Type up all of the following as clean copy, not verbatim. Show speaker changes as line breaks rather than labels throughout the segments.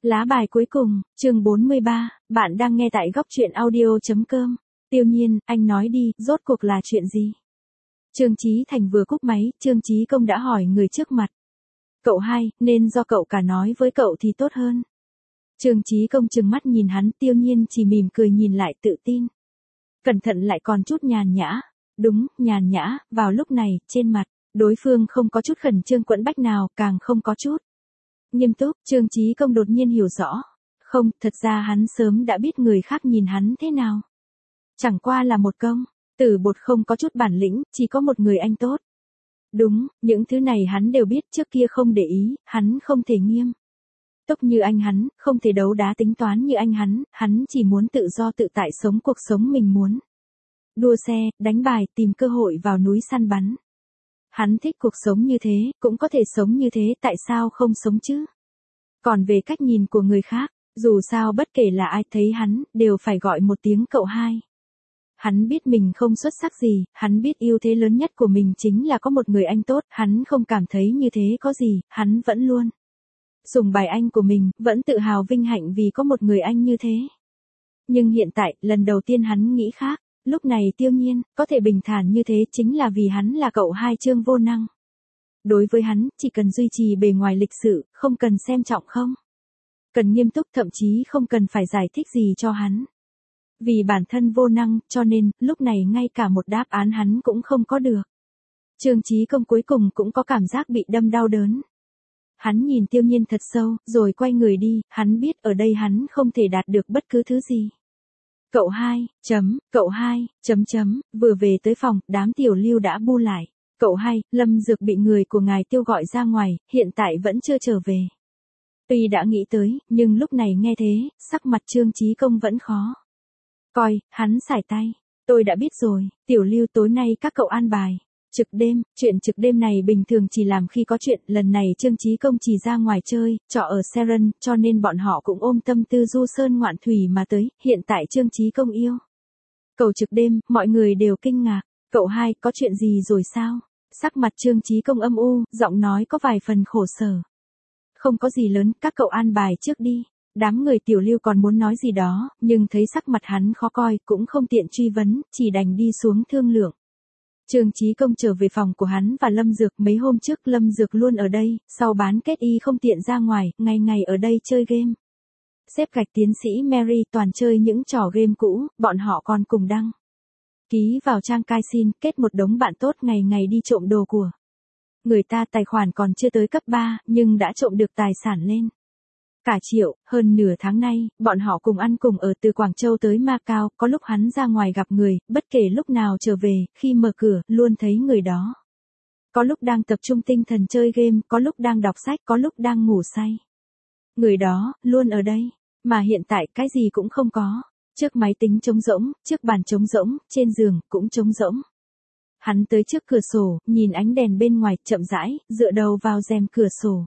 Lá bài cuối cùng, chương 43, bạn đang nghe tại góc truyện audio.com. Tiêu Nhiên, anh nói đi, rốt cuộc là chuyện gì? Trương Chí Thành vừa cúp máy, Trương Chí Công đã hỏi người trước mặt. Cậu hai, nên do cậu cả nói với cậu thì tốt hơn. Trương Chí Công trừng mắt nhìn hắn, Tiêu Nhiên chỉ mỉm cười nhìn lại tự tin. Cẩn thận lại còn chút nhàn nhã. Đúng, nhàn nhã, vào lúc này, trên mặt, đối phương không có chút khẩn trương quẫn bách nào, càng không có chút nghiêm túc. Trương Chí Công đột nhiên hiểu rõ. Không, thật ra hắn sớm đã biết người khác nhìn hắn thế nào. Chẳng qua là một công tử bột không có chút bản lĩnh, chỉ có một người anh tốt. Đúng, những thứ này hắn đều biết, trước kia không để ý, hắn không thể nghiêm túc như anh hắn, không thể đấu đá tính toán như anh hắn chỉ muốn tự do tự tại sống cuộc sống mình muốn. Đua xe, đánh bài, tìm cơ hội vào núi săn bắn. Hắn thích cuộc sống như thế, cũng có thể sống như thế, tại sao không sống chứ? Còn về cách nhìn của người khác, dù sao bất kể là ai thấy hắn, đều phải gọi một tiếng cậu hai. Hắn biết mình không xuất sắc gì, hắn biết ưu thế lớn nhất của mình chính là có một người anh tốt, hắn không cảm thấy như thế có gì, hắn vẫn luôn sùng bài anh của mình, vẫn tự hào vinh hạnh vì có một người anh như thế. Nhưng hiện tại, lần đầu tiên hắn nghĩ khác. Lúc này Tiêu Nhiên, có thể bình thản như thế chính là vì hắn là cậu hai Trương vô năng. Đối với hắn, chỉ cần duy trì bề ngoài lịch sự, không cần xem trọng không cần nghiêm túc, thậm chí không cần phải giải thích gì cho hắn. Vì bản thân vô năng, cho nên, lúc này ngay cả một đáp án hắn cũng không có được. Trương Chí Công cuối cùng cũng có cảm giác bị đâm đau đớn. Hắn nhìn Tiêu Nhiên thật sâu, rồi quay người đi, hắn biết ở đây hắn không thể đạt được bất cứ thứ gì. Cậu hai, vừa về tới phòng, đám tiểu lưu đã bu lại. Cậu hai, Lâm Dược bị người của ngài Tiêu gọi ra ngoài, hiện tại vẫn chưa trở về. Tuy đã nghĩ tới, nhưng lúc này nghe thế, sắc mặt Trương Chí Công vẫn khó coi, hắn sải tay. Tôi đã biết rồi, tiểu lưu tối nay các cậu an bài. Trực đêm, chuyện trực đêm này bình thường chỉ làm khi có chuyện, lần này Trương Chí Công chỉ ra ngoài chơi, trọ ở Seren, cho nên bọn họ cũng ôm tâm tư du sơn ngoạn thủy mà tới, hiện tại Trương Chí Công yêu cầu trực đêm, mọi người đều kinh ngạc. Cậu hai, có chuyện gì rồi sao? Sắc mặt Trương Chí Công âm u, giọng nói có vài phần khổ sở. Không có gì lớn, các cậu an bài trước đi. Đám người tiểu lưu còn muốn nói gì đó, nhưng thấy sắc mặt hắn khó coi, cũng không tiện truy vấn, chỉ đành đi xuống thương lượng. Trương Chí Công trở về phòng của hắn và Lâm Dược, mấy hôm trước Lâm Dược luôn ở đây, sau bán kết y không tiện ra ngoài, ngày ngày ở đây chơi game. Xếp gạch tiến sĩ Mary toàn chơi những trò game cũ, bọn họ còn cùng đăng ký vào trang Kaisin, kết một đống bạn tốt, ngày ngày đi trộm đồ của người ta, tài khoản còn chưa tới cấp 3, nhưng đã trộm được tài sản lên cả triệu. Hơn nửa tháng nay, bọn họ cùng ăn cùng ở, từ Quảng Châu tới Macau, có lúc hắn ra ngoài gặp người, bất kể lúc nào trở về, khi mở cửa, luôn thấy người đó. Có lúc đang tập trung tinh thần chơi game, có lúc đang đọc sách, có lúc đang ngủ say. Người đó, luôn ở đây. Mà hiện tại cái gì cũng không có. Trước máy tính trống rỗng, trước bàn trống rỗng, trên giường, cũng trống rỗng. Hắn tới trước cửa sổ, nhìn ánh đèn bên ngoài, chậm rãi, dựa đầu vào rèm cửa sổ.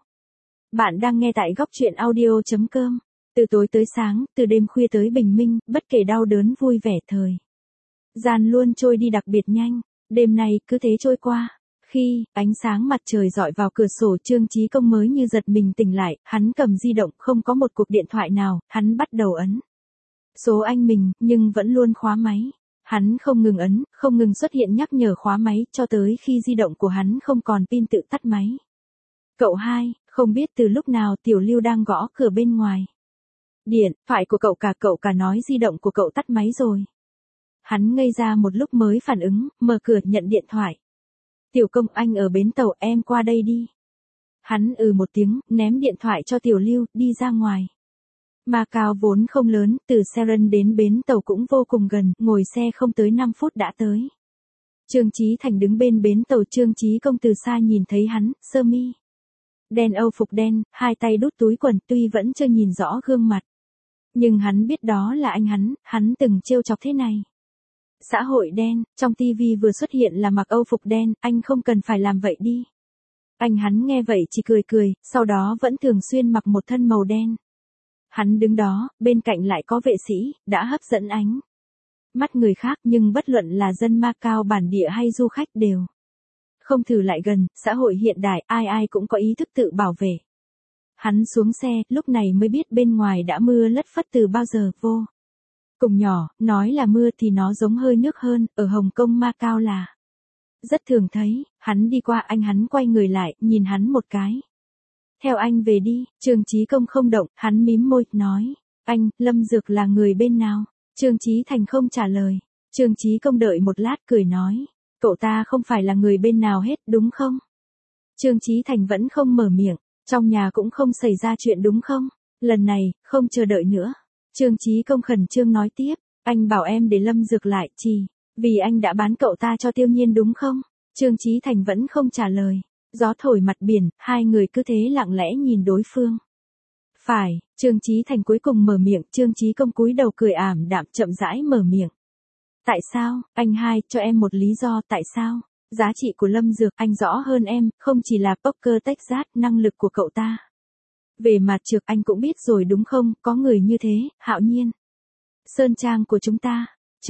Bạn đang nghe tại góc truyện audio.com. Từ tối tới sáng, từ đêm khuya tới bình minh, bất kể đau đớn vui vẻ, thời gian luôn trôi đi đặc biệt nhanh. Đêm nay cứ thế trôi qua. Khi ánh sáng mặt trời rọi vào cửa sổ, Trương Chí Công mới như giật mình tỉnh lại, hắn cầm di động, không có một cuộc điện thoại nào, hắn bắt đầu ấn số anh mình, nhưng vẫn luôn khóa máy. Hắn không ngừng ấn, không ngừng xuất hiện nhắc nhở khóa máy, cho tới khi di động của hắn không còn pin tự tắt máy. Cậu hai, không biết từ lúc nào tiểu lưu đang gõ cửa bên ngoài. Điện thoại của cậu cả nói di động của cậu tắt máy rồi. Hắn ngây ra một lúc mới phản ứng, mở cửa nhận điện thoại. Tiểu Công, anh ở bến tàu, em qua đây đi. Hắn một tiếng, ném điện thoại cho tiểu lưu, đi ra ngoài. Macau vốn không lớn, từ Seren đến bến tàu cũng vô cùng gần, ngồi xe không tới 5 phút đã tới. Trương Chí Thành đứng bên bến tàu, Trương Chí Công từ xa nhìn thấy hắn, sơ mi đen, âu phục đen, hai tay đút túi quần, tuy vẫn chưa nhìn rõ gương mặt. Nhưng hắn biết đó là anh hắn từng trêu chọc thế này. Xã hội đen, trong tivi vừa xuất hiện là mặc âu phục đen, anh không cần phải làm vậy đi. Hắn nghe vậy chỉ cười cười, sau đó vẫn thường xuyên mặc một thân màu đen. Hắn đứng đó, bên cạnh lại có vệ sĩ, đã hấp dẫn ánh mắt người khác, nhưng bất luận là dân Macau bản địa hay du khách đều không thử lại gần. Xã hội hiện đại, ai ai cũng có ý thức tự bảo vệ Hắn xuống xe, lúc này mới biết bên ngoài đã mưa lất phất từ bao giờ vô. Cùng nhỏ, nói là mưa thì nó giống hơi nước hơn, ở Hồng Kông Macau là rất thường thấy. Hắn đi qua anh, hắn quay người lại, nhìn hắn một cái. Theo anh về đi. Trương Chí Công không động, hắn mím môi, nói. Anh, Lâm Dược là người bên nào? Trương Chí Thành không trả lời. Trương Chí Công đợi một lát cười nói. Cậu ta không phải là người bên nào hết, đúng không? Trương Chí Thành vẫn không mở miệng. Trong nhà cũng không xảy ra chuyện đúng không? Lần này, không chờ đợi nữa. Trương Chí Công khẩn trương nói tiếp. Anh bảo em để Lâm Dược lại, vì anh đã bán cậu ta cho Tiêu Nhiên đúng không? Trương Chí Thành vẫn không trả lời. Gió thổi mặt biển, hai người cứ thế lặng lẽ nhìn đối phương. Phải, Trương Chí Thành cuối cùng mở miệng, Trương Chí Công cúi đầu cười ảm đạm chậm rãi mở miệng. Tại sao, anh hai, cho em một lý do, tại sao? Giá trị của Lâm Dược anh rõ hơn em, không chỉ là poker Texas, năng lực của cậu ta. Về mặt trược anh cũng biết rồi đúng không, có người như thế, Hạo Nhiên. Sơn trang của chúng ta,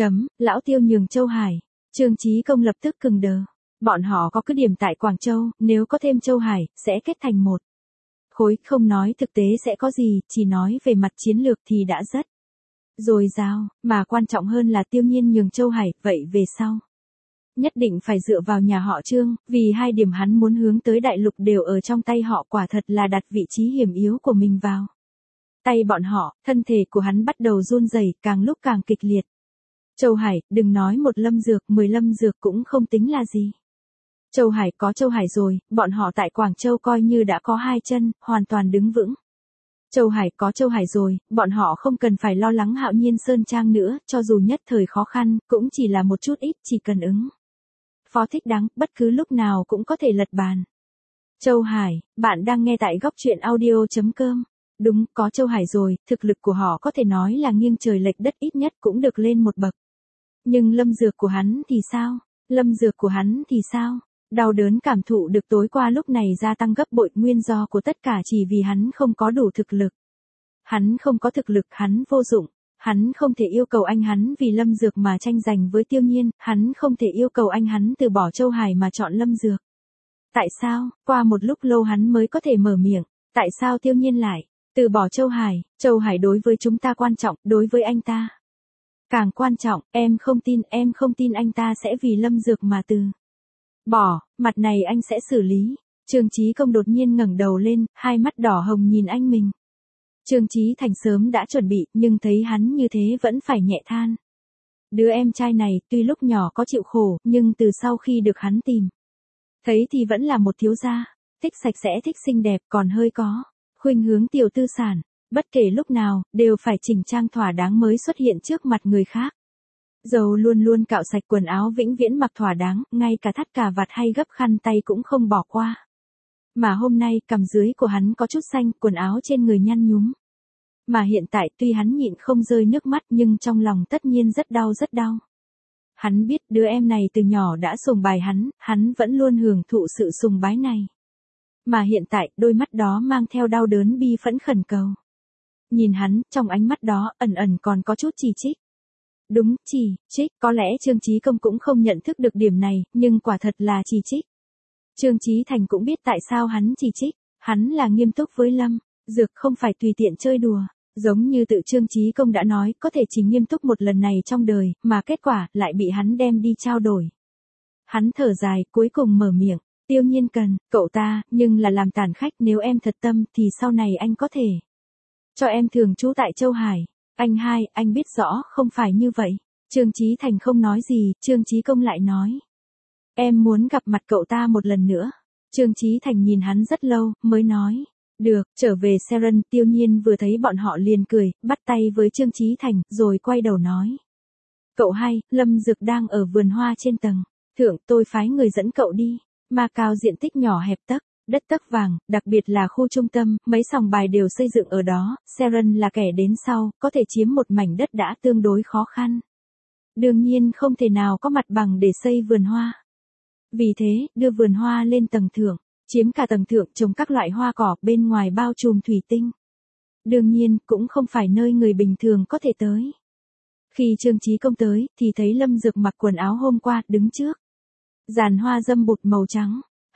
lão Tiêu nhường Châu Hải. Trương Chí Công lập tức cứng đờ. Bọn họ có cứ điểm tại Quảng Châu, nếu có thêm Châu Hải, sẽ kết thành một khối, không nói thực tế sẽ có gì, chỉ nói về mặt chiến lược thì đã rất dồi dào, mà quan trọng hơn là Tiêu Nhiên nhường Châu Hải, vậy về sau. Nhất định phải dựa vào nhà họ Trương, vì hai điểm hắn muốn hướng tới đại lục đều ở trong tay họ, quả thật là đặt vị trí hiểm yếu của mình vào tay bọn họ. Thân thể của hắn bắt đầu run rẩy, càng lúc càng kịch liệt. Châu Hải, đừng nói một Lâm Dược, 10 Lâm Dược cũng không tính là gì. Châu Hải có Châu Hải rồi, bọn họ tại Quảng Châu coi như đã có hai chân, hoàn toàn đứng vững. Châu Hải có Châu Hải rồi, bọn họ không cần phải lo lắng Hạo Nhiên Sơn Trang nữa, cho dù nhất thời khó khăn, cũng chỉ là một chút ít, chỉ cần ứng phó thích đáng, bất cứ lúc nào cũng có thể lật bàn. Châu Hải, bạn đang nghe tại góc truyện audio.com. Đúng, có Châu Hải rồi, thực lực của họ có thể nói là nghiêng trời lệch đất, ít nhất cũng được lên một bậc. Nhưng Lâm Dược của hắn thì sao? Lâm Dược của hắn thì sao? Đau đớn cảm thụ được tối qua lúc này gia tăng gấp bội, nguyên do của tất cả chỉ vì hắn không có đủ thực lực. Hắn không có thực lực, hắn vô dụng. Hắn không thể yêu cầu anh hắn vì Lâm Dược mà tranh giành với Tiêu Nhiên, hắn không thể yêu cầu anh hắn từ bỏ Châu Hải mà chọn Lâm Dược. Tại sao? Qua một lúc lâu hắn mới có thể mở miệng. Tại sao Tiêu Nhiên lại từ bỏ Châu Hải? Châu Hải đối với chúng ta quan trọng, đối với anh ta càng quan trọng, em không tin anh ta sẽ vì Lâm Dược mà từ bỏ, mặt này anh sẽ xử lý. Trương Chí Công đột nhiên ngẩng đầu lên, hai mắt đỏ hồng nhìn anh mình. Trương Chí Thành sớm đã chuẩn bị, nhưng thấy hắn như thế vẫn phải nhẹ than. Đứa em trai này, tuy lúc nhỏ có chịu khổ, nhưng từ sau khi được hắn tìm thấy thì vẫn là một thiếu gia, thích sạch sẽ, thích xinh đẹp, còn hơi có khuynh hướng tiểu tư sản, bất kể lúc nào, đều phải chỉnh trang thỏa đáng mới xuất hiện trước mặt người khác. Dầu luôn luôn cạo sạch, quần áo vĩnh viễn mặc thỏa đáng, ngay cả thắt cà vạt hay gấp khăn tay cũng không bỏ qua. Mà hôm nay, cằm dưới của hắn có chút xanh, quần áo trên người nhăn nhúm. Mà hiện tại tuy hắn nhịn không rơi nước mắt nhưng trong lòng tất nhiên rất đau rất đau. Hắn biết đứa em này từ nhỏ đã sùng bái hắn vẫn luôn hưởng thụ sự sùng bái này. Mà hiện tại, đôi mắt đó mang theo đau đớn bi phẫn khẩn cầu. Nhìn hắn, trong ánh mắt đó, ẩn ẩn còn có chút chỉ trích. Đúng, chỉ trích, có lẽ Trương Chí Công cũng không nhận thức được điểm này, nhưng quả thật là chỉ trích. Trương Chí Thành cũng biết tại sao hắn chỉ trích, hắn là nghiêm túc với Lâm Dược, không phải tùy tiện chơi đùa. Giống như tự Trương Chí Công đã nói, có thể chỉ nghiêm túc một lần này trong đời, mà kết quả lại bị hắn đem đi trao đổi. Hắn thở dài, cuối cùng mở miệng. Tiêu Nhiên cần cậu ta, nhưng là làm tàn khách, nếu em thật tâm thì sau này anh có thể cho em thường trú tại Châu Hải. Anh hai, anh biết rõ không phải như vậy. Trương Chí Thành không nói gì, Trương Chí Công lại nói. Em muốn gặp mặt cậu ta một lần nữa. Trương Chí Thành nhìn hắn rất lâu, mới nói. Được, trở về Seren. Tiêu Nhiên vừa thấy bọn họ liền cười, bắt tay với Trương Chí Thành, rồi quay đầu nói. Cậu hai, Lâm Dược đang ở vườn hoa trên tầng thượng, tôi phái người dẫn cậu đi. Macau diện tích nhỏ hẹp tấc đất tấc vàng, đặc biệt là khu trung tâm, mấy sòng bài đều xây dựng ở đó, Seren là kẻ đến sau, có thể chiếm một mảnh đất đã tương đối khó khăn. Đương nhiên không thể nào có mặt bằng để xây vườn hoa. Vì thế, đưa vườn hoa lên tầng thượng, chiếm cả tầng thượng, trồng các loại hoa cỏ, bên ngoài bao trùm thủy tinh. Đương nhiên, cũng không phải nơi người bình thường có thể tới. Khi Trương Chí Công tới, thì thấy Lâm Dược mặc quần áo hôm qua, đứng trước giàn hoa dâm bụt màu trắng.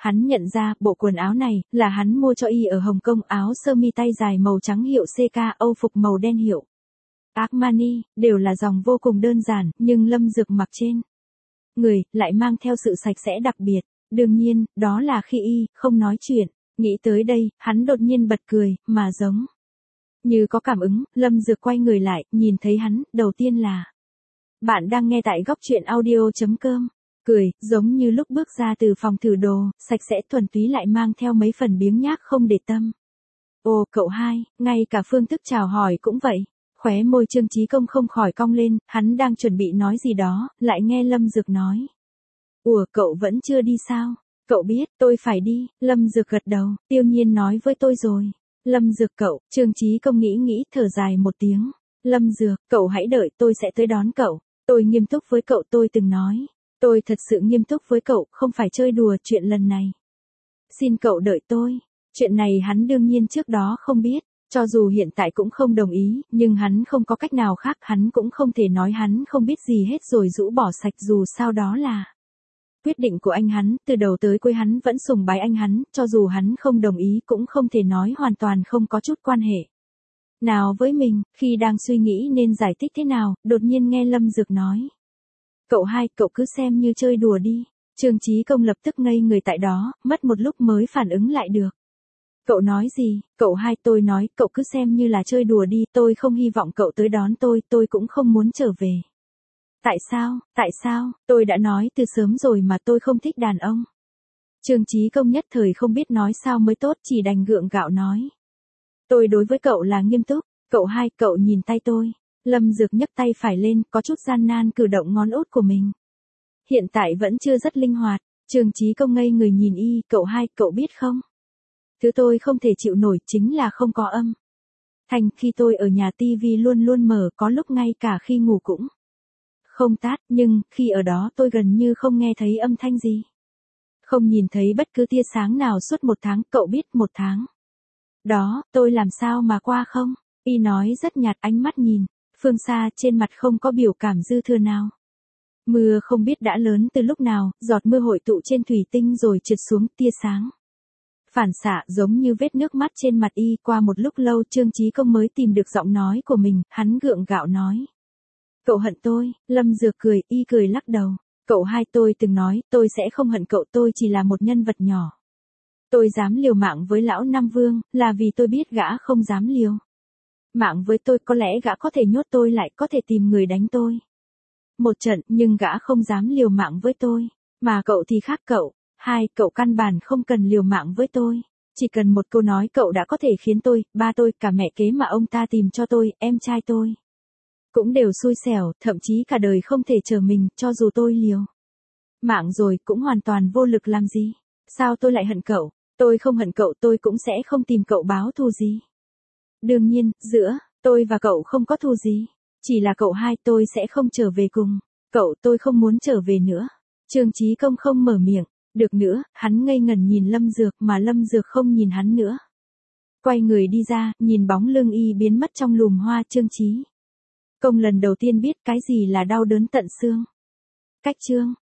hắn nhận ra bộ quần áo này là hắn mua cho y ở Hồng Kông, áo sơ mi tay dài màu trắng hiệu CK, âu phục màu đen hiệu Armani, đều là dòng vô cùng đơn giản, nhưng Lâm Dược mặc trên người lại mang theo sự sạch sẽ đặc biệt. Đương nhiên, đó là khi y không nói chuyện. Nghĩ tới đây, hắn đột nhiên bật cười, mà giống như có cảm ứng. Lâm Dược quay người lại, nhìn thấy hắn, đầu tiên là: bạn đang nghe tại góc truyện audio.com. Cười, giống như lúc bước ra từ phòng thử đồ, sạch sẽ thuần túy lại mang theo mấy phần biếng nhác không để tâm. Ồ, cậu hai, ngay cả phương thức chào hỏi cũng vậy. Khóe môi Trương Chí Công không khỏi cong lên, hắn đang chuẩn bị nói gì đó, lại nghe Lâm Dược nói: ủa, cậu vẫn chưa đi sao? Cậu biết, tôi phải đi. Lâm Dược gật đầu, Tiêu Nhiên nói với tôi rồi. Lâm Dược cậu, Trương Chí Công nghĩ thở dài một tiếng. Lâm Dược, cậu hãy đợi, tôi sẽ tới đón cậu. Tôi nghiêm túc với cậu, tôi từng nói. Tôi thật sự nghiêm túc với cậu, không phải chơi đùa chuyện lần này. Xin cậu đợi tôi. Chuyện này hắn đương nhiên trước đó không biết. Cho dù hiện tại cũng không đồng ý, nhưng hắn không có cách nào khác, hắn cũng không thể nói hắn không biết gì hết rồi rũ bỏ sạch, dù sao đó là quyết định của anh hắn, từ đầu tới cuối hắn vẫn sùng bái anh hắn, cho dù hắn không đồng ý cũng không thể nói hoàn toàn không có chút quan hệ nào với mình. Khi đang suy nghĩ nên giải thích thế nào, đột nhiên nghe Lâm Dược nói: cậu hai, cậu cứ xem như chơi đùa đi. Trương Chí Công lập tức ngây người tại đó, mất một lúc mới phản ứng lại được. Cậu nói gì? Cậu hai, tôi nói, cậu cứ xem như là chơi đùa đi, tôi không hy vọng cậu tới đón tôi cũng không muốn trở về. Tại sao, tôi đã nói từ sớm rồi mà tôi không thích đàn ông. Trương Chí Công nhất thời không biết nói sao mới tốt, chỉ đành gượng gạo nói: tôi đối với cậu là nghiêm túc. Cậu hai, cậu nhìn tay tôi. Lâm Dược nhấc tay phải lên, có chút gian nan cử động ngón út của mình. Hiện tại vẫn chưa rất linh hoạt. Trương Chí Công ngây người nhìn y. Cậu hai, cậu biết không? Thứ tôi không thể chịu nổi chính là không có âm thanh. Khi tôi ở nhà tivi luôn luôn mở, có lúc ngay cả khi ngủ cũng không tắt, nhưng khi ở đó tôi gần như không nghe thấy âm thanh gì. Không nhìn thấy bất cứ tia sáng nào suốt 1 tháng, cậu biết 1 tháng. Đó, tôi làm sao mà qua không? Y nói rất nhạt, ánh mắt nhìn phương xa, trên mặt không có biểu cảm dư thừa nào. Mưa không biết đã lớn từ lúc nào, giọt mưa hội tụ trên thủy tinh rồi trượt xuống, tia sáng phản xạ giống như vết nước mắt trên mặt y. Qua một lúc lâu Trương Chí Công mới tìm được giọng nói của mình, hắn gượng gạo nói: cậu hận tôi. Lâm Dược cười, y cười lắc đầu. Cậu hai, tôi từng nói, tôi sẽ không hận cậu, tôi chỉ là một nhân vật nhỏ. Tôi dám liều mạng với lão Nam Vương, là vì tôi biết gã không dám liều mạng với tôi, có lẽ gã có thể nhốt tôi lại, có thể tìm người đánh tôi một trận, nhưng gã không dám liều mạng với tôi. Mà cậu thì khác, cậu hai, cậu căn bản không cần liều mạng với tôi. Chỉ cần một câu nói cậu đã có thể khiến tôi, ba tôi, cả mẹ kế mà ông ta tìm cho tôi, em trai tôi cũng đều xui xẻo, thậm chí cả đời không thể chờ mình, cho dù tôi liều mạng rồi cũng hoàn toàn vô lực làm gì. Sao tôi lại hận cậu? Tôi không hận cậu, tôi cũng sẽ không tìm cậu báo thù gì. Đương nhiên, giữa tôi và cậu không có thù gì. Chỉ là cậu hai, tôi sẽ không trở về cùng cậu, tôi không muốn trở về nữa. Trương Chí Công không mở miệng được nữa, hắn ngây ngẩn nhìn Lâm Dược, mà Lâm Dược không nhìn hắn nữa. Quay người đi ra, nhìn bóng lưng y biến mất trong lùm hoa. Trương Chí Công lần đầu tiên biết cái gì là đau đớn tận xương. Cách chương